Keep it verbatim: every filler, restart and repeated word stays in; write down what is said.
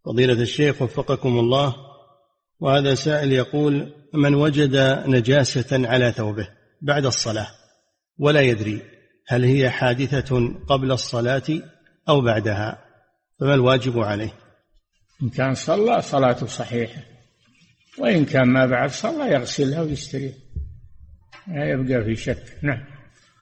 فضيلة الشيخ وفقكم الله، وهذا سائل يقول: من وجد نجاسة على ثوبه بعد الصلاة ولا يدري هل هي حادثة قبل الصلاة أو بعدها، فما الواجب عليه؟ إن كان صلى صلاته صحيحة، وإن كان ما بعد صلى يغسلها ويستريح، لا يبقى في شك. نعم.